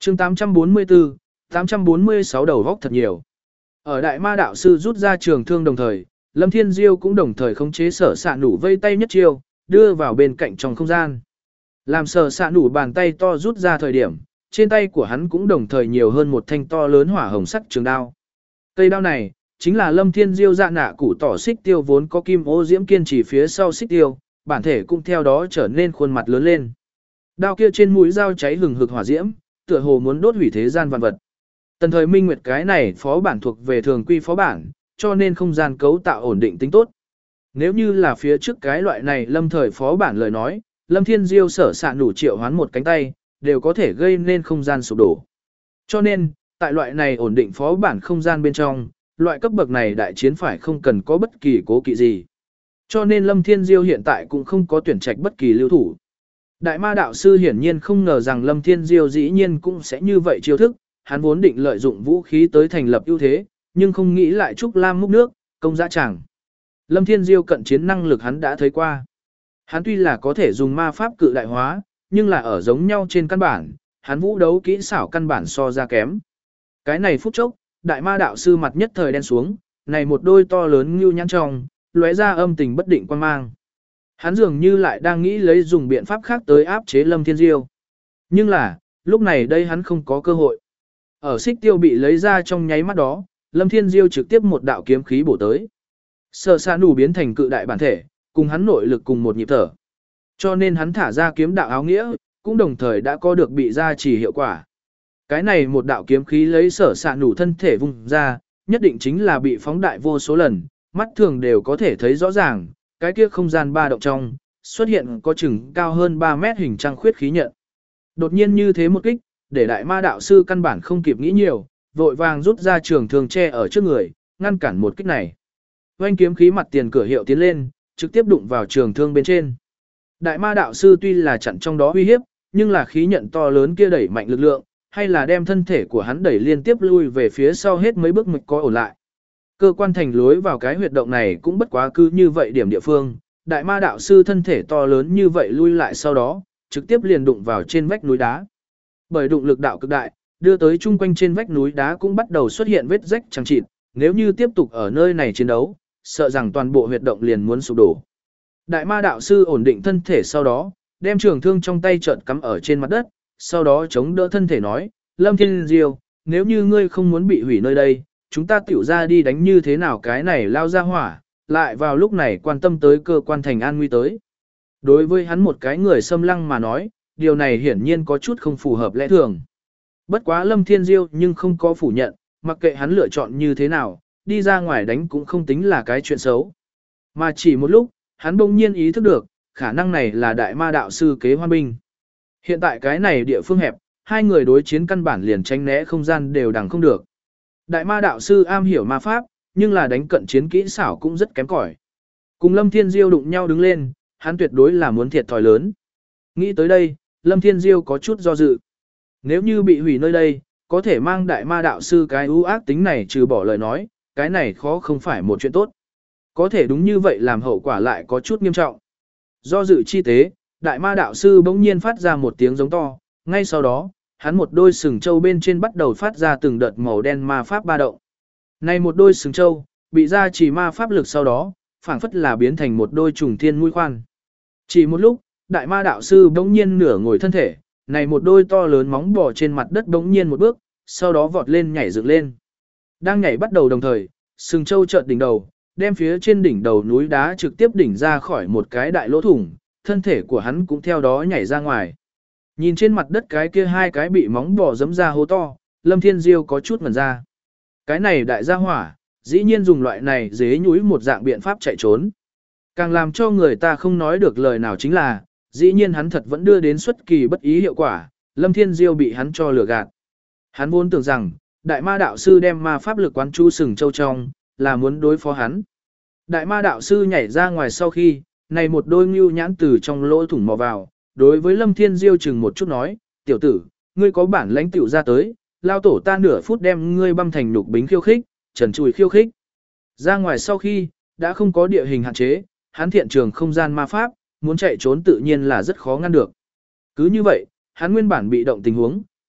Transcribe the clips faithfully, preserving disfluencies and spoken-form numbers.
chương tám trăm bốn mươi tư, tám trăm bốn mươi sáu đầu góc thật nhiều. Ở Đại Ma đạo sư rút ra trường thương đồng thời, Lâm Thiên Diêu cũng đồng thời khống chế sở xạ nủ vây tay nhất chiêu, đưa vào bên cạnh trong không gian. Làm sở xạ nủ bàn tay to rút ra thời điểm, trên tay của hắn cũng đồng thời nhiều hơn một thanh to lớn hỏa hồng sắc trường đao. Cây đao này, chính là Lâm Thiên Diêu dạ nạ củ tỏ xích tiêu vốn có kim ô diễm kiên trì phía sau xích tiêu, bản thể cũng theo đó trở nên khuôn mặt lớn lên. Đao kia trên mũi dao cháy hừng hực hỏa diễm, tựa hồ muốn đốt hủy thế gian vạn vật. Tần thời minh nguyệt cái này phó bản thuộc về thường quy phó bản, cho nên không gian cấu tạo ổn định tính tốt. Nếu như là phía trước cái loại này lâm thời phó bản lời nói, Lâm Thiên Diêu sở xạ nủ triệu hoán một cánh tay, đều có thể gây nên không gian sụp đổ. Cho nên, tại loại này ổn định phó bản không gian bên trong, loại cấp bậc này đại chiến phải không cần có bất kỳ cố kỵ gì. Cho nên Lâm Thiên Diêu hiện tại cũng không có tuyển trạch bất kỳ lưu thủ. Đại Ma đạo sư hiển nhiên không ngờ rằng Lâm Thiên Diêu dĩ nhiên cũng sẽ như vậy chiêu thức, hắn vốn định lợi dụng vũ khí tới thành lập ưu thế, nhưng không nghĩ lại Trúc Lam múc nước, công dã chẳng. Lâm Thiên Diêu cận chiến năng lực hắn đã thấy qua. Hắn tuy là có thể dùng ma pháp cự đại hóa, nhưng là ở giống nhau trên căn bản, hắn vũ đấu kỹ xảo căn bản so ra kém. Cái này phút chốc, Đại Ma đạo sư mặt nhất thời đen xuống, này một đôi to lớn như nhãn trong, lóe ra âm tình bất định quan mang. Hắn dường như lại đang nghĩ lấy dùng biện pháp khác tới áp chế Lâm Thiên Diêu. Nhưng là, lúc này đây hắn không có cơ hội. Ở xích tiêu bị lấy ra trong nháy mắt đó, Lâm Thiên Diêu trực tiếp một đạo kiếm khí bổ tới. Sở xạ nủ biến thành cự đại bản thể, cùng hắn nội lực cùng một nhịp thở. Cho nên hắn thả ra kiếm đạo áo nghĩa, cũng đồng thời đã có được bị gia trì hiệu quả. Cái này một đạo kiếm khí lấy sở xạ nủ thân thể vùng ra, nhất định chính là bị phóng đại vô số lần, mắt thường đều có thể thấy rõ ràng, cái kia không gian ba động trong, xuất hiện có chừng cao hơn ba mét hình trăng khuyết khí nhận. Đột nhiên như thế một kích, để Đại Ma đạo sư căn bản không kịp nghĩ nhiều, vội vàng rút ra trường thương che ở trước người, ngăn cản một kích này. Oanh kiếm khí mặt tiền cửa hiệu tiến lên, trực tiếp đụng vào trường thương bên trên. Đại Ma đạo sư tuy là chặn trong đó uy hiếp, nhưng là khí nhận to lớn kia đẩy mạnh lực lượng, hay là đem thân thể của hắn đẩy liên tiếp lui về phía sau hết mấy bước mịch có ổn lại. Cơ quan thành lối vào cái huyệt động này cũng bất quá cứ như vậy điểm địa phương, Đại Ma đạo sư thân thể to lớn như vậy lui lại sau đó, trực tiếp liền đụng vào trên vách núi đá. Bởi đụng lực đạo cực đại, đưa tới chung quanh trên vách núi đá cũng bắt đầu xuất hiện vết rách chằng chịt, nếu như tiếp tục ở nơi này chiến đấu, sợ rằng toàn bộ huyệt động liền muốn sụp đổ. Đại Ma đạo sư ổn định thân thể sau đó, đem trường thương trong tay chợt cắm ở trên mặt đất, sau đó chống đỡ thân thể nói, Lâm Thiên Diêu, nếu như ngươi không muốn bị hủy nơi đây, chúng ta tiểu ra đi đánh như thế nào cái này lao ra hỏa, lại vào lúc này quan tâm tới cơ quan thành an nguy tới. Đối với hắn một cái người xâm lăng mà nói, điều này hiển nhiên có chút không phù hợp lẽ thường. Bất quá Lâm Thiên Diêu nhưng không có phủ nhận, mặc kệ hắn lựa chọn như thế nào, đi ra ngoài đánh cũng không tính là cái chuyện xấu. Mà chỉ một lúc, hắn bỗng nhiên ý thức được, khả năng này là Đại Ma đạo sư kế hoan binh. Hiện tại cái này địa phương hẹp, hai người đối chiến căn bản liền tránh né không gian đều đằng không được. Đại Ma đạo sư am hiểu ma pháp, nhưng là đánh cận chiến kỹ xảo cũng rất kém cỏi. Cùng Lâm Thiên Diêu đụng nhau đứng lên, hắn tuyệt đối là muốn thiệt thòi lớn. Nghĩ tới đây, Lâm Thiên Diêu có chút do dự. Nếu như bị hủy nơi đây, có thể mang Đại Ma đạo sư cái ưu ác tính này trừ bỏ lời nói, cái này khó không phải một chuyện tốt. Có thể đúng như vậy làm hậu quả lại có chút nghiêm trọng. Do dự chi tế, Đại Ma đạo sư bỗng nhiên phát ra một tiếng giống to, ngay sau đó, hắn một đôi sừng châu bên trên bắt đầu phát ra từng đợt màu đen ma pháp ba động. Này một đôi sừng châu, bị ra chỉ ma pháp lực sau đó, phảng phất là biến thành một đôi trùng thiên mũi khoan. Chỉ một lúc, Đại Ma đạo sư bỗng nhiên nửa ngồi thân thể, này một đôi to lớn móng bò trên mặt đất bỗng nhiên một bước, sau đó vọt lên nhảy dựng lên. Đang nhảy bắt đầu đồng thời, sừng châu chợt đỉnh đầu, đem phía trên đỉnh đầu núi đá trực tiếp đỉnh ra khỏi một cái đại lỗ thủng, thân thể của hắn cũng theo đó nhảy ra ngoài. Nhìn trên mặt đất cái kia hai cái bị móng bò giẫm ra hố to, Lâm Thiên Diêu có chút ngẩn ra. Cái này đại gia hỏa, dĩ nhiên dùng loại này dế nhúi một dạng biện pháp chạy trốn. Càng làm cho người ta không nói được lời nào chính là, dĩ nhiên hắn thật vẫn đưa đến xuất kỳ bất ý hiệu quả, Lâm Thiên Diêu bị hắn cho lừa gạt. Hắn vốn tưởng rằng, Đại Ma đạo sư đem ma pháp lực quán chu sừng châu trong, là muốn đối phó hắn. Đại Ma đạo sư nhảy ra ngoài sau khi, này một đôi ngưu nhãn từ trong lỗ thủng mò vào, đối với Lâm Thiên Diêu chừng một chút nói, tiểu tử, ngươi có bản lãnh tiểu ra tới, lao tổ ta nửa phút đem ngươi băm thành nhục bính khiêu khích, trần chùi khiêu khích. Ra ngoài sau khi, đã không có địa hình hạn chế, hắn thiện trường không gian ma pháp, muốn chạy trốn tự nhiên là rất khó ngăn được. Cứ như vậy, hắn nguyên bản bị động tình huống,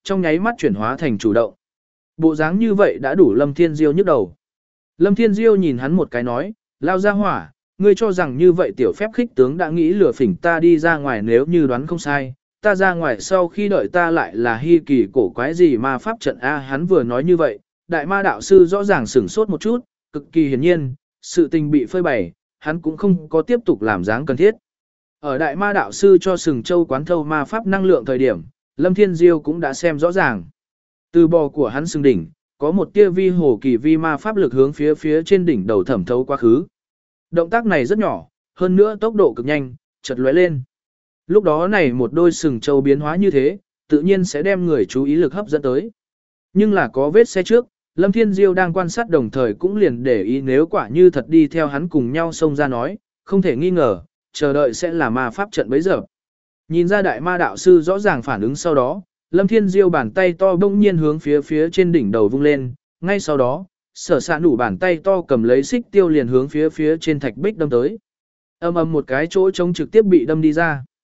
trong nháy mắt chuyển hóa thành chủ động. Bộ dáng như vậy đã đủ Lâm Thiên Diêu nhức đầu. Lâm Thiên Diêu nhìn hắn một cái nói, lao ra hỏa, ngươi cho rằng như vậy tiểu phép khích tướng đã nghĩ lừa phỉnh ta đi ra ngoài, nếu như đoán không sai, ta ra ngoài sau khi đợi ta lại là hy kỳ cổ quái gì mà pháp trận A. Hắn vừa nói như vậy, đại ma đạo sư rõ ràng sửng sốt một chút, cực kỳ hiển nhiên, sự tình bị phơi bày, hắn cũng không có tiếp tục làm dáng cần thiết. Ở đại ma đạo sư cho sừng châu quán thâu ma pháp năng lượng thời điểm, Lâm Thiên Diêu cũng đã xem rõ ràng. Từ bò của hắn sừng đỉnh, có một tia vi hồ kỳ vi ma pháp lực hướng phía phía trên đỉnh đầu thẩm thấu quá khứ. Động tác này rất nhỏ, hơn nữa tốc độ cực nhanh, chợt lóe lên. Lúc đó này một đôi sừng châu biến hóa như thế, tự nhiên sẽ đem người chú ý lực hấp dẫn tới. Nhưng là có vết xe trước, Lâm Thiên Diêu đang quan sát đồng thời cũng liền để ý nếu quả như thật đi theo hắn cùng nhau xông ra nói, không thể nghi ngờ, chờ đợi sẽ là ma pháp trận bấy giờ. Nhìn ra đại ma đạo sư rõ ràng phản ứng sau đó, Lâm Thiên Diêu bàn tay to bỗng nhiên hướng phía phía trên đỉnh đầu vung lên, ngay sau đó, sở sạ nủ bàn tay to cầm lấy xích tiêu liền hướng phía phía trên thạch bích đâm tới. Âm ầm một cái chỗ trống trực tiếp bị đâm đi ra.